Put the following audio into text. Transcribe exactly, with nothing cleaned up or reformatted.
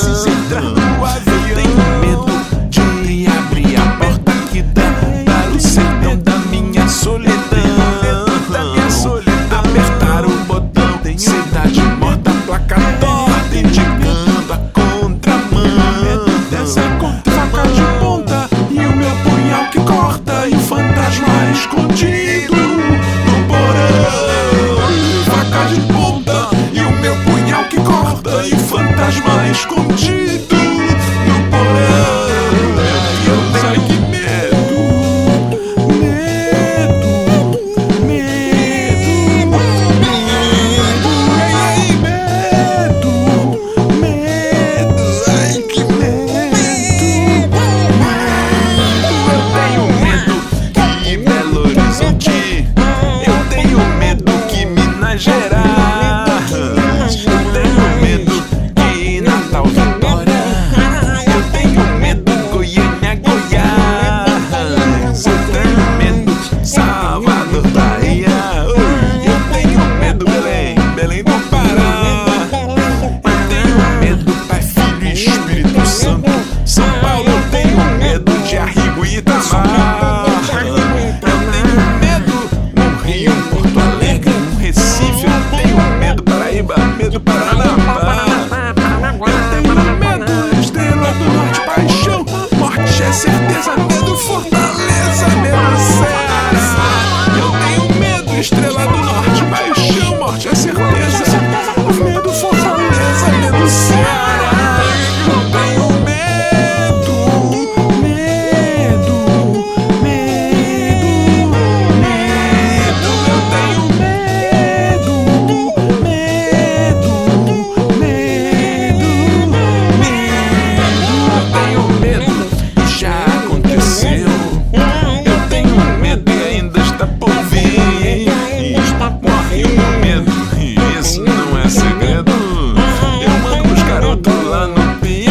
precisa entrar no avião. Eu tenho medo de abrir a porta que dá para o sertão da minha solidão. Da minha solidão. Apertar o botão, cidade morta, placa torta, indicando a contramão. Dessa faca de ponta e o meu punhal que corta, e fantasma escondido no porão. Faca de ponta e o meu punhal que corta, e fantasma escondido no porão. Eu tenho que medo, medo, medo, medo, medo, ai que medo. Eu tenho medo que Belo Horizonte, eu tenho medo que Minas Gerais, eu tenho medo que Natal, Vitória, eu tenho medo Goiânia, Goiás, eu tenho medo Salvador, Bahia, eu tenho medo Belém, Belém do Pará, eu tenho medo Pai, Filho e Espírito Santo, São Paulo, eu tenho medo de Arrigo e Itamar. Eu tenho medo no Rio, Porto Alegre, no Recife, eu tenho medo Paraíba, medo Paranapá. Eu tenho medo Estrela do Norte, paixão, morte é certeza, medo Fortaleza, medo Ceará. Eu tenho medo Estrela do Norte, paixão, morte é certeza, medo Fortaleza, medo Ceará. Eu tenho medo, medo, medo, medo. Eu tenho medo, medo, medo, medo. Eu tenho medo e já aconteceu. Eu tenho medo e ainda está por vir. Morre o meu medo e isso não é segredo. Eu mando pros garotos lá no piano.